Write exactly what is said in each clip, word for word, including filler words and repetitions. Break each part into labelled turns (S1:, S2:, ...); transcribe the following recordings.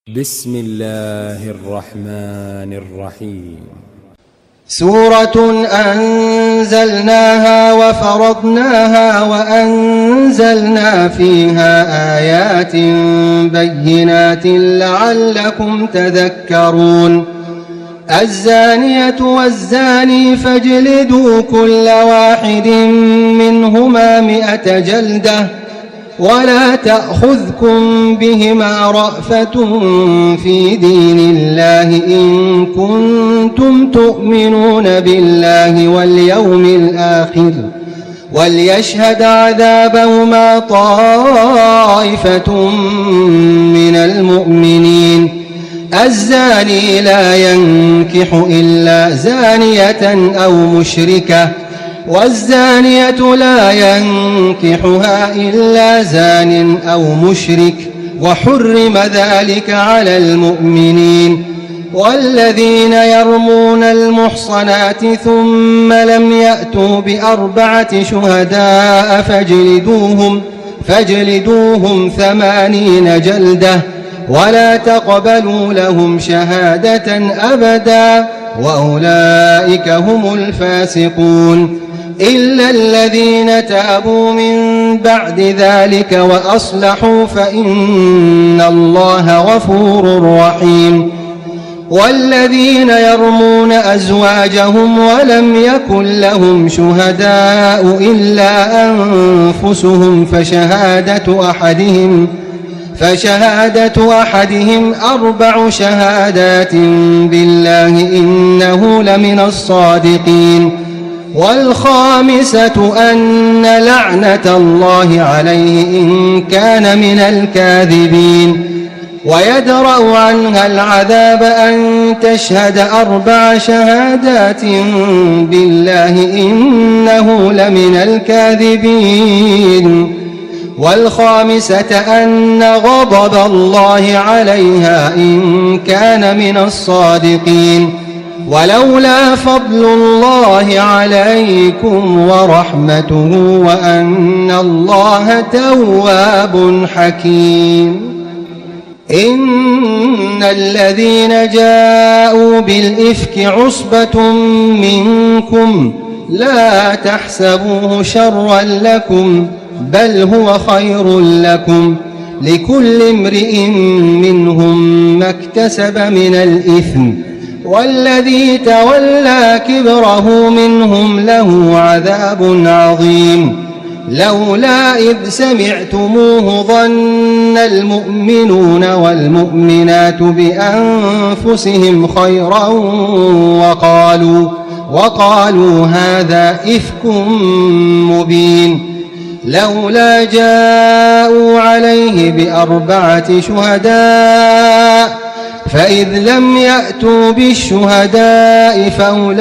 S1: بسم الله الرحمن الرحيم.
S2: سورة أنزلناها وفرضناها وأنزلنا فيها آيات بينات لعلكم تذكرون. الزانية والزاني فاجلدوا كل واحد منهما مئة جلدة ولا تأخذكم بهما رأفة في دين الله إن كنتم تؤمنون بالله واليوم الآخر وليشهد عذابهما طائفة من المؤمنين. الزاني لا ينكح إلا زانية أو مشركة والزانية لا ينكحها إلا زان أو مشرك وحرم ذلك على المؤمنين. والذين يرمون المحصنات ثم لم يأتوا بأربعة شهداء فاجلدوهم, فاجلدوهم ثمانين جلدة ولا تقبلوا لهم شهادة أبدا وأولئك هم الفاسقون. إلا الذين تابوا من بعد ذلك وأصلحوا فإن الله غفور رحيم. والذين يرمون أزواجهم ولم يكن لهم شهداء إلا أنفسهم فشهادة أحدهم فشهادة أحدهم أربع شهادات بالله إنه لمن الصادقين. والخامسة أن لعنة الله عليه إن كان من الكاذبين. ويدرأ عنها العذاب أن تشهد أربع شهادات بالله إنه لمن الكاذبين. والخامسة أن غضب الله عليها إن كان من الصادقين. ولولا فضل الله عليكم ورحمته وأن الله تواب حكيم. إن الذين جاءوا بالإفك عصبة منكم لا تحسبوه شرا لكم بل هو خير لكم لكل امرئ منهم ما اكتسب من الإثم والذي تولى كبره منهم له عذاب عظيم. لولا إذ سمعتموه ظن المؤمنون والمؤمنات بأنفسهم خيرا وقالوا, وقالوا هذا إفك مبين. لولا جاءوا عليه بأربعة شهداء فإذ لم يأتوا بالشهداء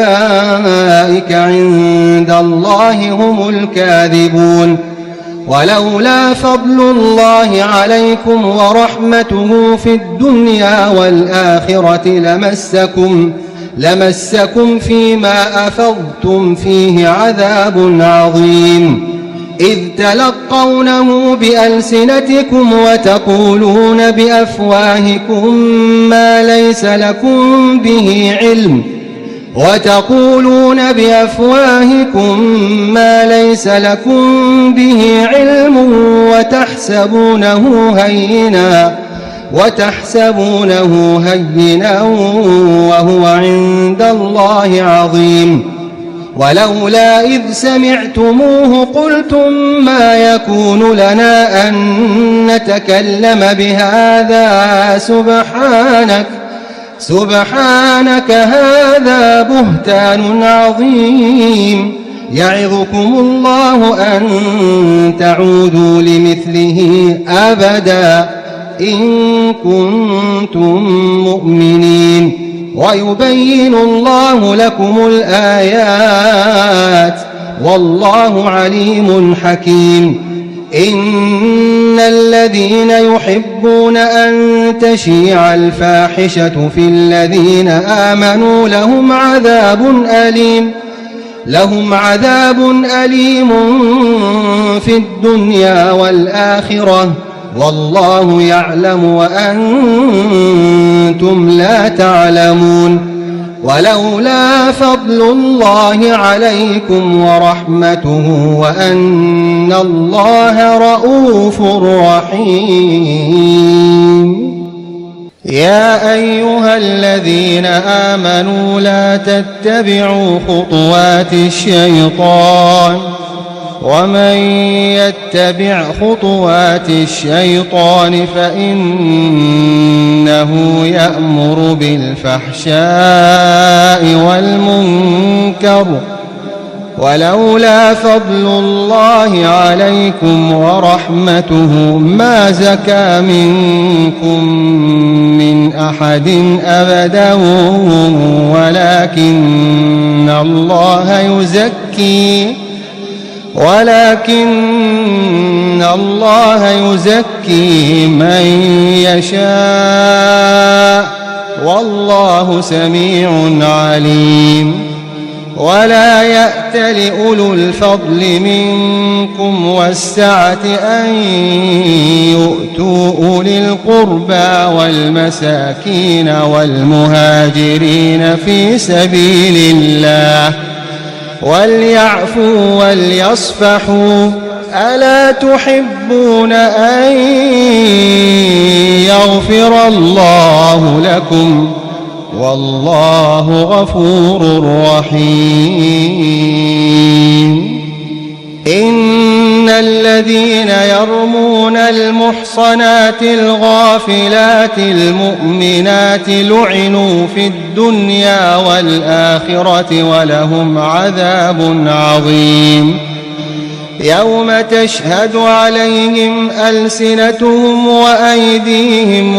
S2: فأولئك عند الله هم الكاذبون. ولولا فضل الله عليكم ورحمته في الدنيا والآخرة لمسكم, لمسكم فيما أفضتم فيه عذاب عظيم. إذ تلقونه بألسنتكم وتقولون بأفواهكم ما ليس لكم به علم وتقولون بأفواهكم ما ليس لكم به علم وتحسبونه هينا وتحسبونه هينا وهو عند الله عظيم. ولولا إذ سمعتموه قلتم ما يكون لنا أن نتكلم بهذا سبحانك سبحانك هذا بهتان عظيم. يعظكم الله أن تعودوا لمثله أبدا إن كنتم مؤمنين. ويبين الله لكم الآيات والله عليم حكيم. إن الذين يحبون أن تشيع الفاحشة في الذين آمنوا لهم عذاب أليم لهم عذاب أليم في الدنيا والآخرة والله يعلم وأنتم لا تعلمون. ولولا فضل الله عليكم ورحمته وأن الله رؤوف رحيم. يا أيها الذين آمنوا لا تتبعوا خطوات الشيطان ومن يتبع خطوات الشيطان فإنه يأمر بالفحشاء والمنكر ولولا فضل الله عليكم ورحمته ما زكى منكم من أحد أبدا ولكن الله يزكي ولكن الله يزكي من يشاء والله سميع عليم. ولا يأت لأولو الفضل منكم والسعة أن يؤتوا أولي القربى والمساكين والمهاجرين في سبيل الله وليعفوا وليصفحوا ألا تحبون أن يغفر الله لكم والله غفور رحيم. إن الذين يرمون المحصنات الغافلات المؤمنات لعنوا في الدنيا والآخرة ولهم عذاب عظيم. يوم تشهد عليهم ألسنتهم وأيديهم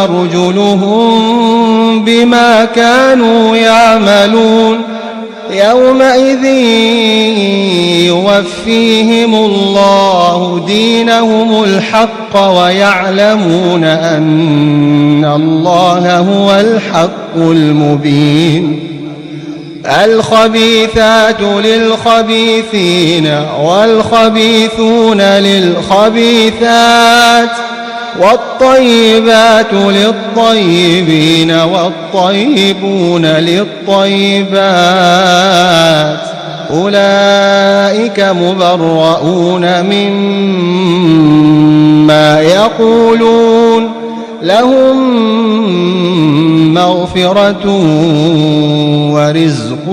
S2: وأرجلهم بما كانوا يعملون يومئذ يوفيهم الله دينهم الحق ويعلمون أن الله هو الحق المبين. الخبيثات للخبيثين والخبيثون للخبيثات والطيبات للطيبين والطيبون للطيبات أولئك مبرؤون مما يقولون لهم مغفرة ورزق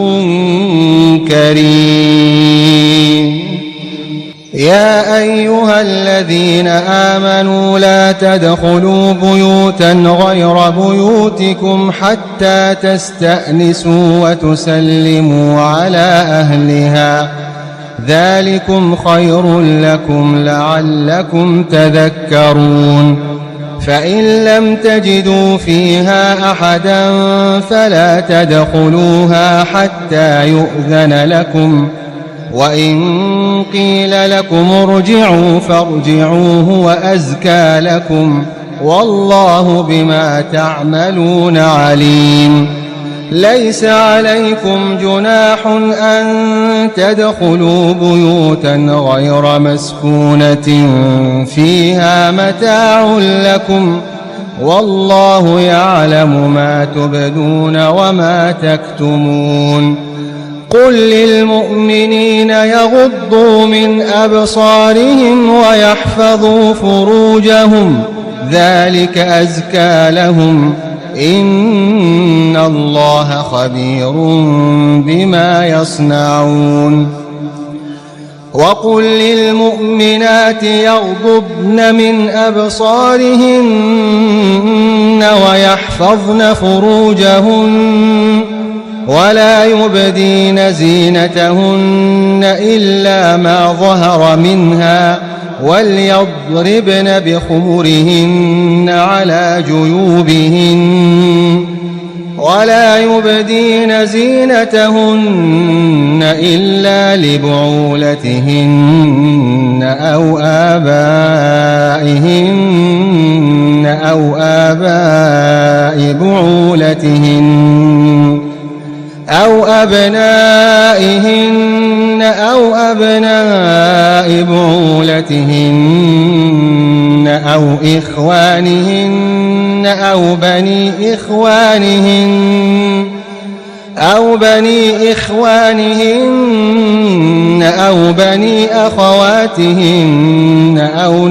S2: كريم. يا أيها الذين آمنوا لا تدخلوا بيوتا غير بيوتكم حتى تستأنسوا وتسلموا على أهلها ذلكم خير لكم لعلكم تذكرون. فإن لم تجدوا فيها أحدا فلا تدخلوها حتى يؤذن لكم وإن قيل لكم ارجعوا فارجعوا هو أزكى لكم والله بما تعملون عليم. ليس عليكم جناح أن تدخلوا بيوتا غير مسكونة فيها متاع لكم والله يعلم ما تبدون وما تكتمون. قل للمؤمنين يغضوا من أبصارهم ويحفظوا فروجهم ذلك أزكى لهم إن الله خبير بما يصنعون. وقل للمؤمنات يغضضن من أبصارهن ويحفظن فروجهن ولا يبدين زينتهن إلا ما ظهر منها وليضربن بخمرهن على جيوبهن ولا يبدين زينتهن إلا لبعولتهن أو آبائهن أو آباء بعولتهن أو أبنائهن أو أبناء بعولتهن أو إخوانهن أو بني إخوانهن أو بني إخوانهن أو بني أخواتهن أو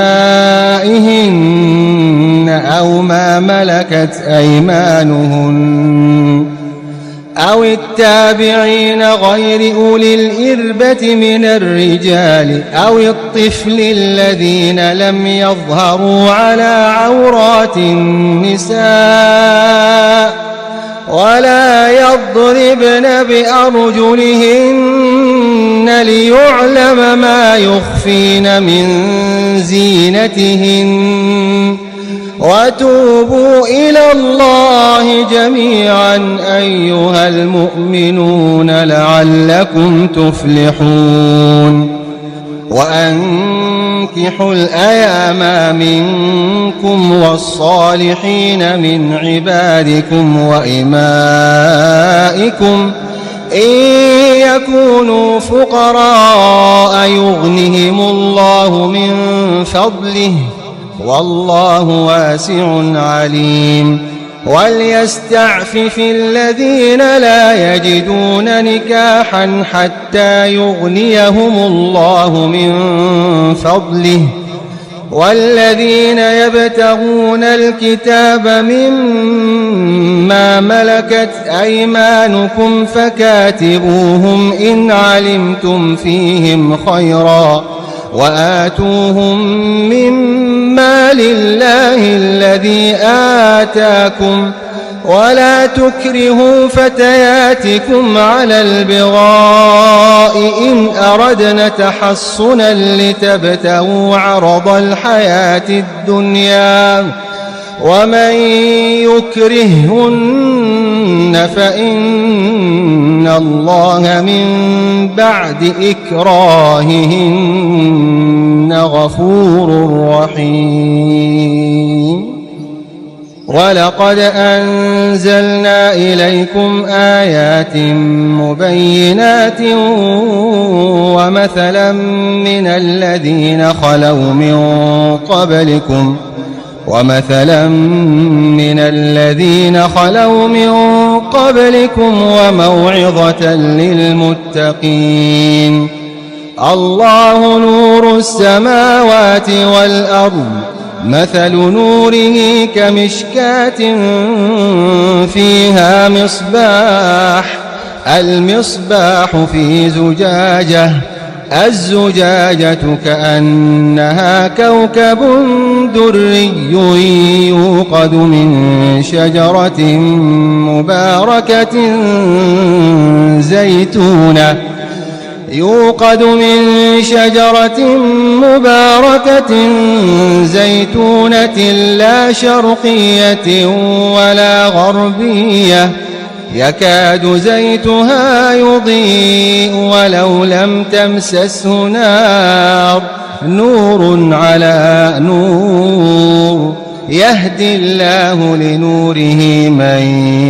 S2: نسائهن أو ما ملكت أيمانهن أو التابعين غير أولي الإربة من الرجال أو الطفل الذين لم يظهروا على عورات النساء ولا يضربن بأرجلهن ليعلم ما يخفين من زينتهن وتوبوا إلى الله جميعا أيها المؤمنون لعلكم تفلحون وأنكحوا الأيام منكم والصالحين من عبادكم وإمائكم إن يكونوا فقراء يغنهم الله من فضله والله واسع عليم وليستعفف الذين لا يجدون نكاحا حتى يغنيهم الله من فضله والذين يبتغون الكتاب مما ملكت أيمانكم فكاتبوهم إن علمتم فيهم خيرا وآتوهم مما لله الذي آتاكم ولا تكرهوا فتياتكم على البغاء إن أردنا تحصنا لتبتغوا عرض الحياة الدنيا ومن يكرههن فإن الله من بعد إكراههن غفور رحيم ولقد أنزلنا إليكم آيات مبينات ومثلا من الذين خلوا من قبلكم ومثلا من الذين خلوا من قبلكم وموعظة للمتقين الله نور السماوات والأرض مثل نوره كمشكاة فيها مصباح المصباح في زجاجة الزجاجة كأنها كوكب دري يوقد من شجرة مباركة زيتونة يوقد من شجرة مباركة زيتونة لا شرقية ولا غربية يكاد زيتها يضيء ولو لم تمسسه نار نور على نور يهدي الله لنوره من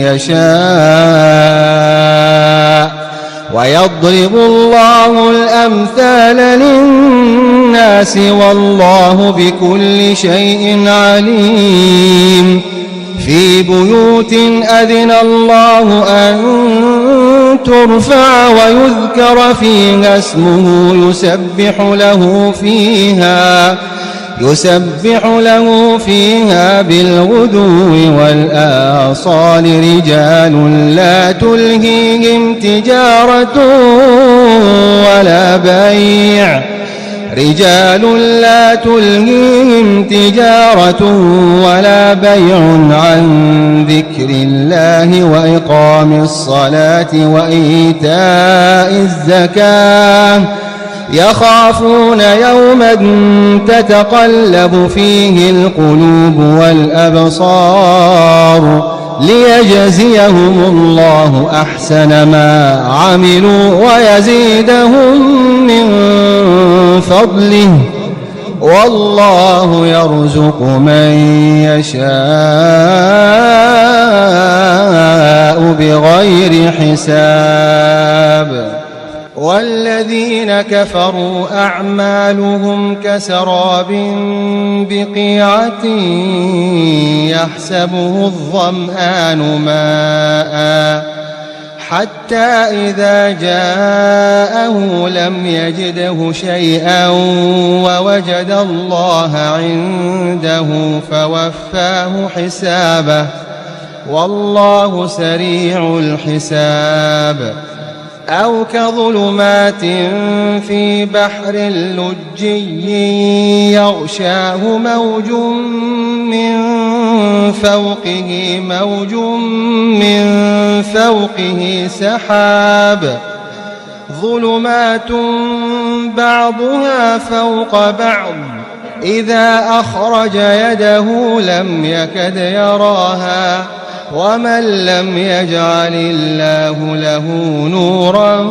S2: يشاء ويضرب الله الأمثال للناس والله بكل شيء عليم في بيوت أذن الله أن ترفع ويذكر فيها اسمه يسبح له فيها يسبح له فيها بالغدو والآصال رجال لا تلهيهم تجارة ولا بيع رجال لا تلهيهم تجارة ولا بيع عن ذكر الله وإقام الصلاة وإيتاء الزكاة يخافون يوما تتقلب فيه القلوب والأبصار ليجزيهم الله أحسن ما عملوا ويزيدهم من فضله والله يرزق من يشاء بغير حساب والذين الذين كفروا أعمالهم كسراب بقيعة يحسبه الظمآن ماء حتى إذا جاءه لم يجده شيئا ووجد الله عنده فوفاه حسابه والله سريع الحساب. أو كظلمات في بحر لجي يغشاه موج من فوقه موج من فوقه سحاب ظلمات بعضها فوق بعض إذا أخرج يده لم يكد يراها ومن لم يجعل الله له نورا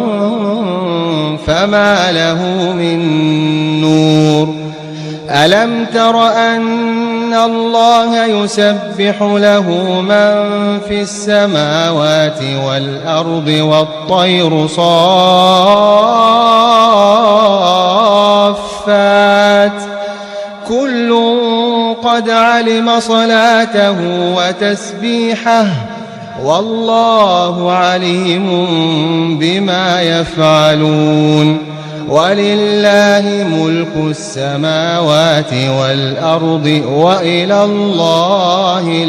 S2: فما له من نور. ألم تر أن الله يسبح له من في السماوات والأرض والطير صافات كل قد علم صلاته وتسبيحه والله عليم بما يفعلون. ولله ملك السماوات والأرض وإلى الله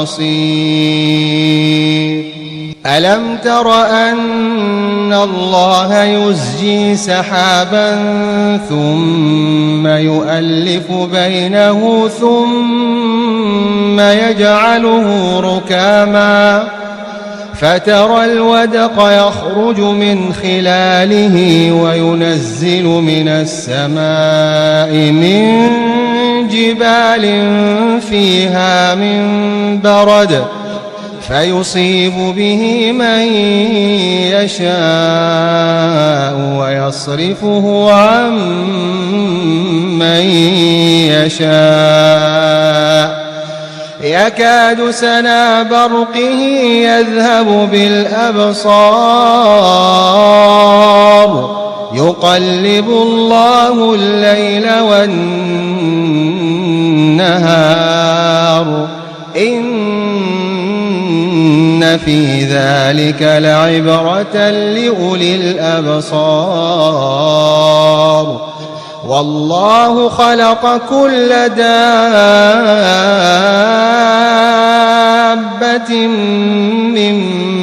S2: المصير. ألم تر أن الله يزجي سحابا ثم يؤلف بينه ثم يجعله ركاما فترى الودق يخرج من خلاله وينزل من السماء من جبال فيها من برد فيصيب به من يشاء ويصرفه عن من يشاء يكاد سنا برقه يذهب بالأبصار يقلب الله الليل والنهار إن في ذلك لعبرة لأولي الأبصار. والله خلق كل دابة من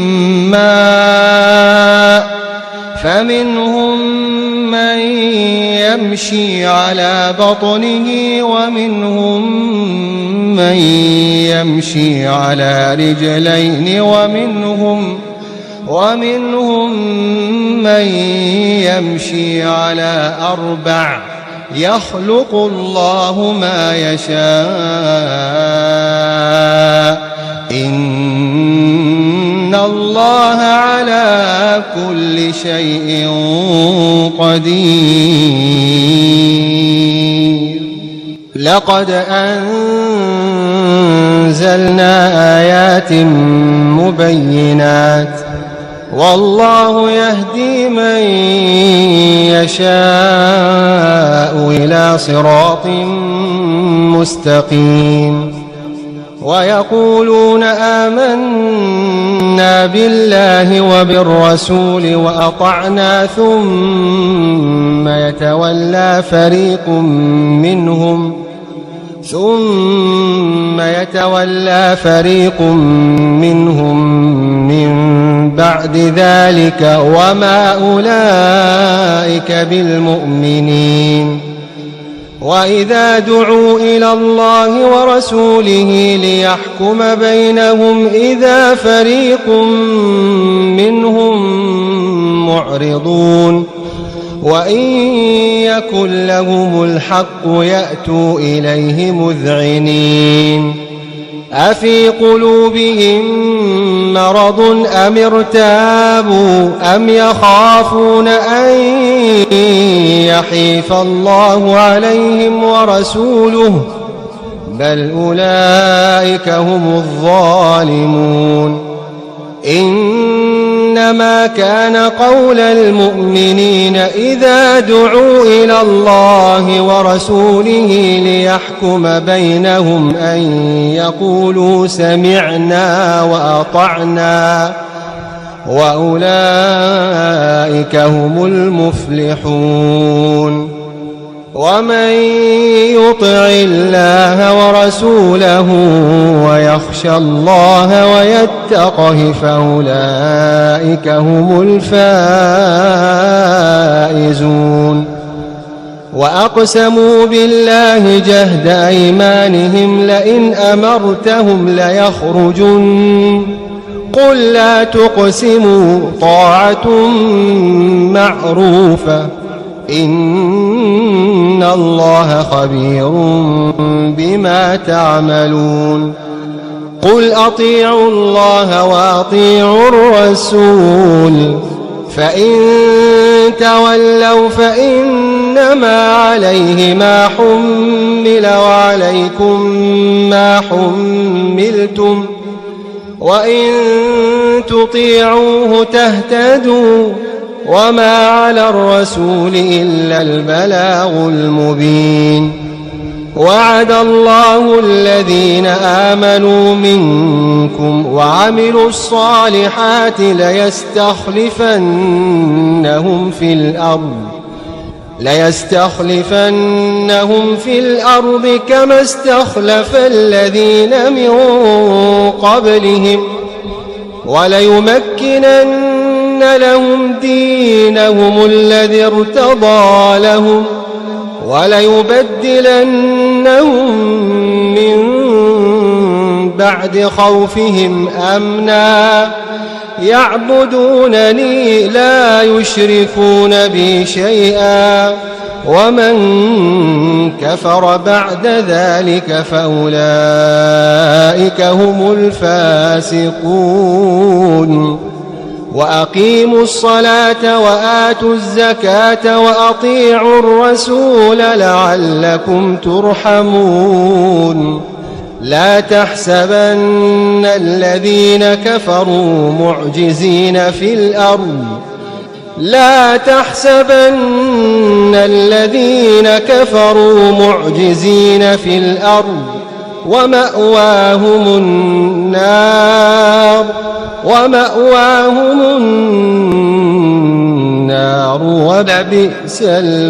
S2: ماء فمنهم من يمشي على بطنه ومنهم من يمشي على رجلين ومنهم ومنهم من يمشي على أربع يخلق الله ما يشاء إن الله على كل شيء قدير. لقد أنزلنا آيات مبينات والله يهدي من يشاء إلى صراط مستقيم. ويقولون آمنا بالله وبالرسول وأطعنا ثم يتولى فريق منهم ثم يتولى فريق منهم من بعد ذلك وما أولئك بالمؤمنين. وإذا دعوا إلى الله ورسوله ليحكم بينهم إذا فريق منهم معرضون وإن يكن لهم الحق يأتوا إليه مذعنين. أفي قلوبهم مرض أم ارتابوا أم يخافون أن يحيف الله عليهم ورسوله بل أولئك هم الظالمون. إن إنما كان قول المؤمنين إذا دعوا إلى الله ورسوله ليحكم بينهم أن يقولوا سمعنا وأطعنا وأولئك هم المفلحون. ومن يطع الله ورسوله ويخشى الله ويتقه فأولئك هم الفائزون. وأقسموا بالله جهد أيمانهم لئن أمرتهم ليخرجن قل لا تقسموا طاعة معروفة إن الله خبير بما تعملون. قل أطيعوا الله وأطيعوا الرسول فإن تولوا فإنما عليه ما حمل وعليكم ما حملتم وإن تطيعوه تهتدوا وما على الرسول إلا البلاغ المبين. وعد الله الذين آمنوا منكم وعملوا الصالحات ليستخلفنهم في الأرض ليستخلفنهم في الأرض كما استخلف الذين من قبلهم وليمكنن لهم دينهم الذي ارتضى لهم وليبدلنهم من بعد خوفهم أمنا يعبدونني لا يشركون بي شيئا ومن كفر بعد ذلك فأولئك هم الفاسقون. وأقيموا الصلاة وآتوا الزكاة وأطيعوا الرسول لعلكم ترحمون. لا تحسبن الذين كفروا معجزين في الأرض لا تحسبن الذين كفروا معجزين في الأرض ومأواهم النار ومأواهم النار ولبئس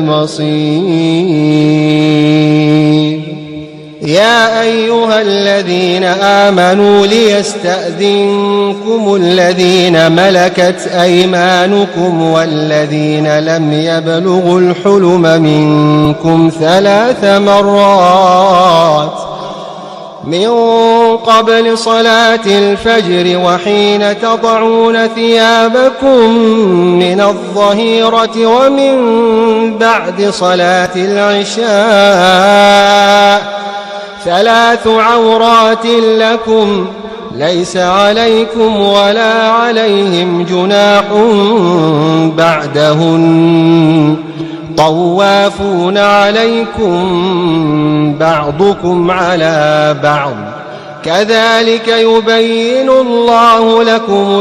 S2: المصير. يا أيها الذين آمنوا ليستأذنكم الذين ملكت أيمانكم والذين لم يبلغوا الحلم منكم ثلاث مرات من قبل صلاة الفجر وحين تضعون ثيابكم من الظهيرة ومن بعد صلاة العشاء ثلاث عورات لكم ليس عليكم ولا عليهم جناح بعدهن طوافون عليكم بعضكم على بعض كذلك يبين الله لكم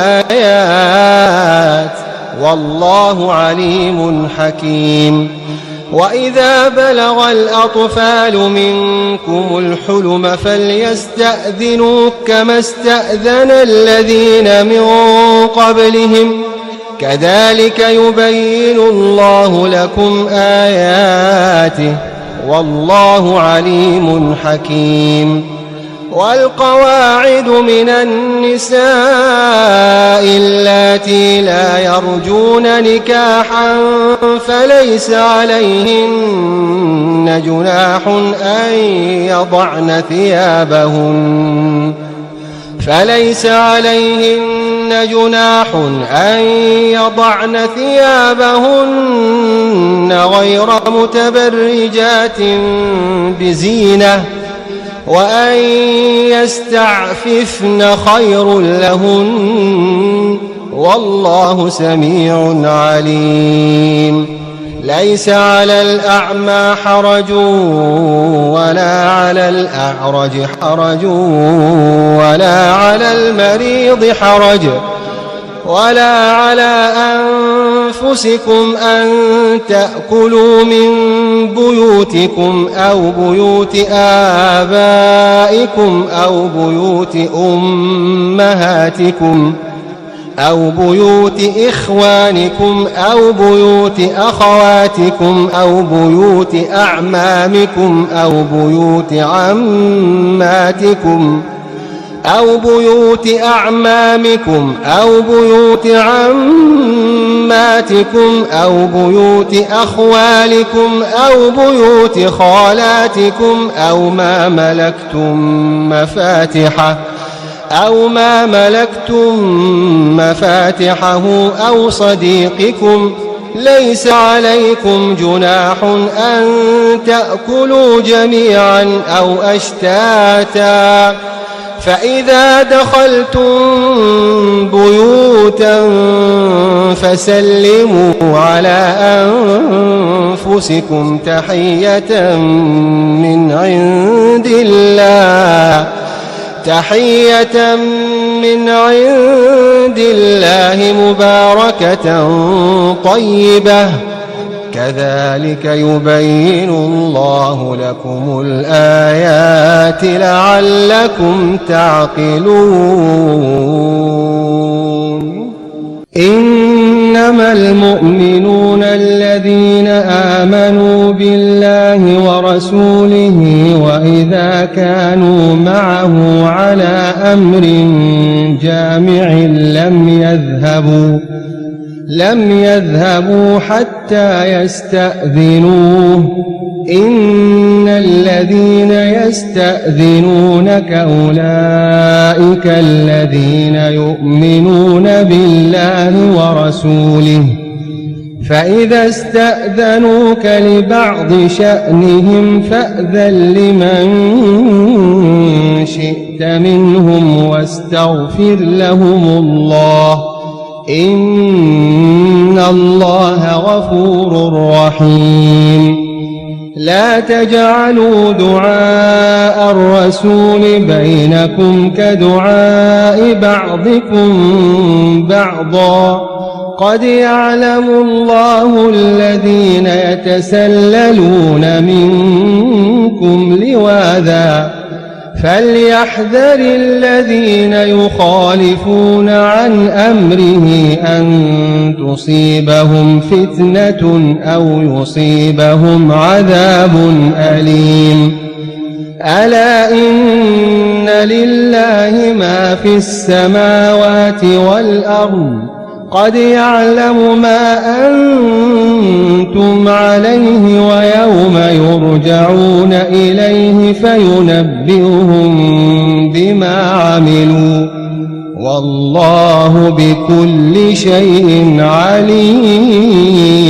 S2: الآيات والله عليم حكيم. وإذا بلغ الأطفال منكم الحلم فليستأذنوا كما استأذن الذين من قبلهم كذلك يبين الله لكم آياته والله عليم حكيم. والقواعد من النساء اللاتي لا يرجون نكاحا فليس عليهن جناح أن يضعن ثيابهن فليس عليهن جناح أن يضعن ثيابهن غير متبرجات بزينة وأن يستعففن خير لهن والله سميع عليم. ليس على الأعمى حرج ولا على الأعرج حرج ولا على المريض حرج ولا على أنفسكم أن تأكلوا من بيوتكم أو بيوت آبائكم أو بيوت أمهاتكم أو بيوت إخوانكم أو بيوت أخواتكم أو بيوت أعمامكم أو بيوت عماتكم أو بيوت أعمامكم أو بيوت عماتكم أو بيوت أخوالكم أو بيوت خالاتكم أو ما ملكتم مفاتحه أو ما ملكتم مفاتحه أو صديقكم. ليس عليكم جناح أن تأكلوا جميعا أو أشتاتا، فإذا دخلتم بيوتا فسلموا على أنفسكم تحية من عند الله تحية من عند الله مباركة طيبة، كذلك يبين الله لكم الآيات لعلكم تعقلون. إنما المؤمنون الذين آمنوا بالله ورسوله وإذا كانوا معه على أمر جامع لم يذهبوا لم يذهبوا حتى يستأذنوه. إن الذين يستأذنونك أولئك الذين يؤمنون بالله ورسوله، فإذا استأذنوك لبعض شأنهم فأذن لمن شئت منهم واستغفر لهم الله، إن الله غفور رحيم. لا تجعلوا دعاء الرسول بينكم كدعاء بعضكم بعضا، قد يعلم الله الذين يتسللون منكم لواذا، فليحذر الذين يخالفون عن أمره أن تصيبهم فتنة أو يصيبهم عذاب أليم. ألا إن لله ما في السماوات والأرض، قد يعلم ما أنتم عليه ويوم يرجعون إليه فينبئهم بما عملوا، والله بكل شيء عليم.